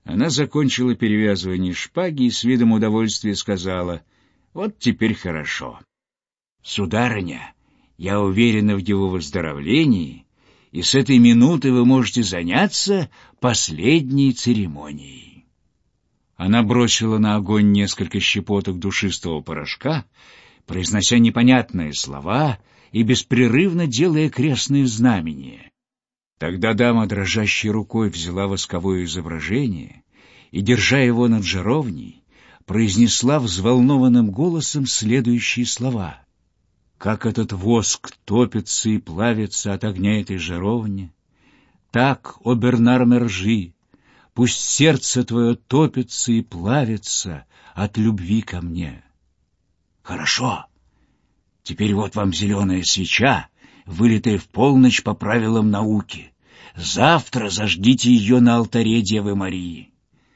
Она закончила перевязывание шпаги и с видом удовольствия сказала: «Вот теперь хорошо. Сударыня, я уверена в его выздоровлении, и с этой минуты вы можете заняться последней церемонией». Она бросила на огонь несколько щепоток душистого порошка, произнося непонятные слова и беспрерывно делая крестные знамения. Тогда дама дрожащей рукой взяла восковое изображение и, держа его над жаровней, произнесла взволнованным голосом следующие слова: «Как этот воск топится и плавится от огня этой жаровни, так, о Бернар Мержи, пусть сердце твое топится и плавится от любви ко мне». «Хорошо. Теперь вот вам зеленая свеча, вылитая в полночь по правилам науки. Завтра зажгите ее на алтаре Девы Марии».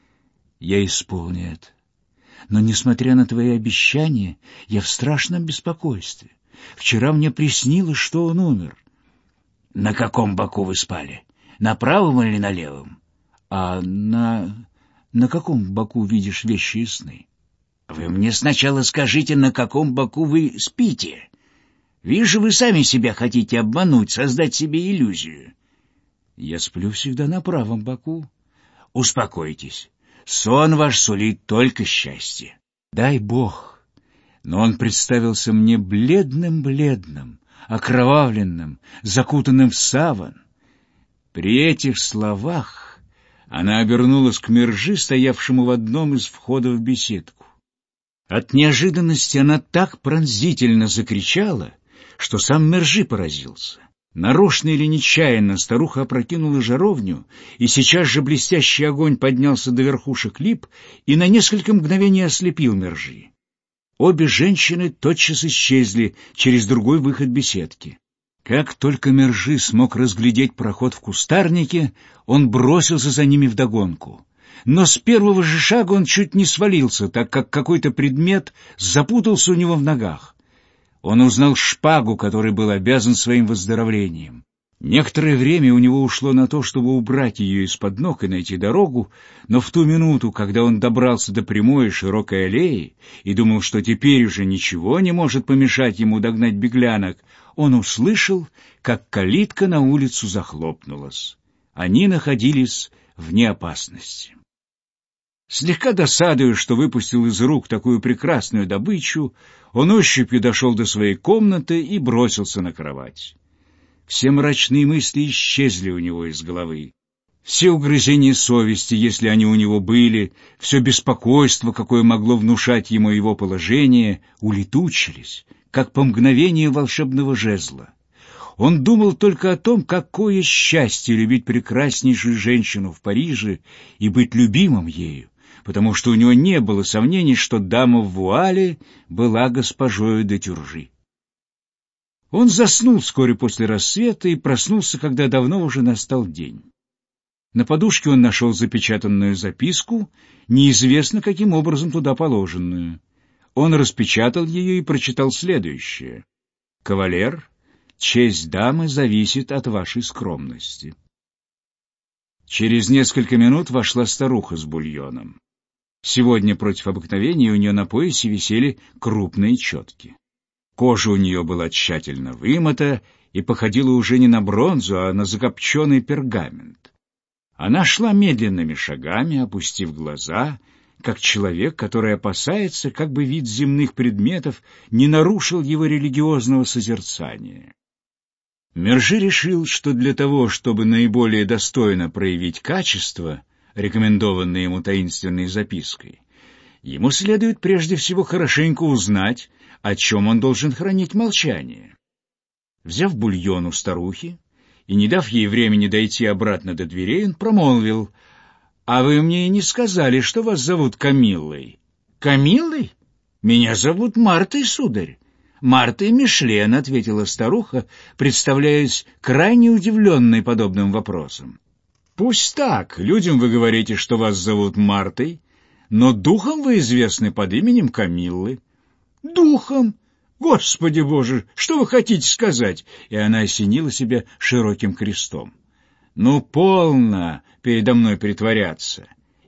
«Я исполню это. Но, несмотря на твои обещания, я в страшном беспокойстве. Вчера мне приснилось, что он умер». «На каком боку вы спали? На правом или на левом?» «А на каком боку видишь вещи и сны?» «Вы мне сначала скажите, на каком боку вы спите. Вижу, вы сами себя хотите обмануть, создать себе иллюзию». «Я сплю всегда на правом боку». «Успокойтесь. Сон ваш сулит только счастье». «Дай Бог». Но он представился мне бледным-бледным, окровавленным, закутанным в саван. При этих словах она обернулась к Мержи, стоявшему в одном из входов в беседку. От неожиданности она так пронзительно закричала, что сам Мержи поразился. Нарочно или нечаянно старуха опрокинула жаровню, и сейчас же блестящий огонь поднялся до верхушек лип и на несколько мгновений ослепил Мержи. Обе женщины тотчас исчезли через другой выход беседки. Как только Мержи смог разглядеть проход в кустарнике, он бросился за ними вдогонку. Но с первого же шага он чуть не свалился, так как какой-то предмет запутался у него в ногах. Он узнал шпагу, которой был обязан своим выздоровлением. Некоторое время у него ушло на то, чтобы убрать ее из-под ног и найти дорогу, но в ту минуту, когда он добрался до прямой и широкой аллеи и думал, что теперь уже ничего не может помешать ему догнать беглянок, он услышал, как калитка на улицу захлопнулась. Они находились вне опасности. Слегка досадуя, что выпустил из рук такую прекрасную добычу, он ощупью дошел до своей комнаты и бросился на кровать. Все мрачные мысли исчезли у него из головы. Все угрызения совести, если они у него были, все беспокойство, какое могло внушать ему его положение, улетучились, как по мгновению волшебного жезла. Он думал только о том, какое счастье любить прекраснейшую женщину в Париже и быть любимым ею, потому что у него не было сомнений, что дама в вуале была госпожою де Тюржи. Он заснул вскоре после рассвета и проснулся, когда давно уже настал день. На подушке он нашел запечатанную записку, неизвестно каким образом туда положенную. Он распечатал ее и прочитал следующее: «Кавалер, честь дамы зависит от вашей скромности». Через несколько минут вошла старуха с бульоном. Сегодня против обыкновения у нее на поясе висели крупные четки. Кожа у нее была тщательно вымыта и походила уже не на бронзу, а на закопченный пергамент. Она шла медленными шагами, опустив глаза, как человек, который опасается, как бы вид земных предметов не нарушил его религиозного созерцания. Мержи решил, что для того, чтобы наиболее достойно проявить качество, рекомендованное ему таинственной запиской, ему следует прежде всего хорошенько узнать, о чем он должен хранить молчание. Взяв бульон у старухи и не дав ей времени дойти обратно до дверей, он промолвил: «А вы мне и не сказали, что вас зовут Камиллой». «Камиллой? Меня зовут Мартой, сударь». «Мартой Мишлен», — ответила старуха, представляясь крайне удивленной подобным вопросом. «Пусть так. Людям вы говорите, что вас зовут Мартой, но духом вы известны под именем Камиллы». «Духом? Господи Боже, что вы хотите сказать?» И она осенила себя широким крестом. «Ну, полно передо мной притворяться.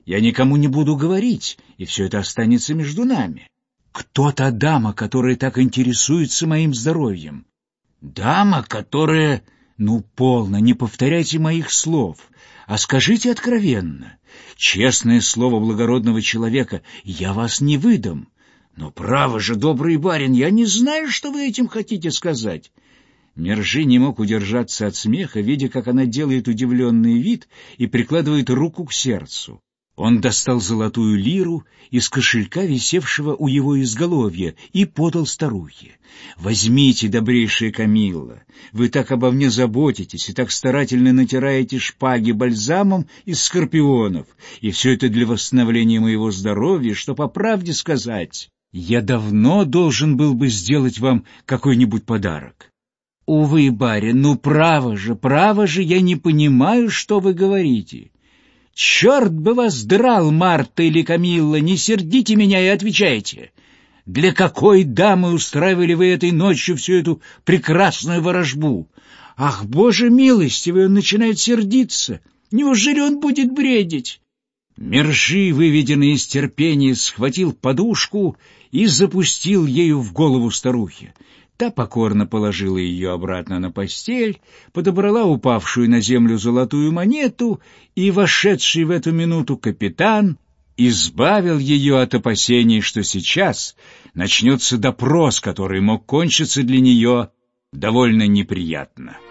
Я никому не буду говорить, и все это останется между нами. Кто та дама, которая так интересуется моим здоровьем? Дама, которая... Ну, полно, не повторяйте моих слов, а скажите откровенно. Честное слово благородного человека, я вас не выдам. Но право же, добрый барин, я не знаю, что вы этим хотите сказать. Мержи не мог удержаться от смеха, видя, как она делает удивленный вид и прикладывает руку к сердцу. Он достал золотую лиру из кошелька, висевшего у его изголовья, и подал старухе. «Возьмите, добрейшая Камилла, вы так обо мне заботитесь и так старательно натираете шпаги бальзамом из скорпионов, и все это для восстановления моего здоровья, что, по правде сказать, я давно должен был бы сделать вам какой-нибудь подарок». «Увы, барин, ну право же, я не понимаю, что вы говорите». «Черт бы вас драл, Марта или Камилла, не сердите меня и отвечайте. Для какой дамы устраивали вы этой ночью всю эту прекрасную ворожбу? Ах, Боже милостивый, он начинает сердиться. Неужели он будет бредить?» Мержи, выведенный из терпения, схватил подушку и запустил ею в голову старухи. Та покорно положила ее обратно на постель, подобрала упавшую на землю золотую монету, и вошедший в эту минуту капитан избавил ее от опасений, что сейчас начнется допрос, который мог кончиться для нее довольно неприятно.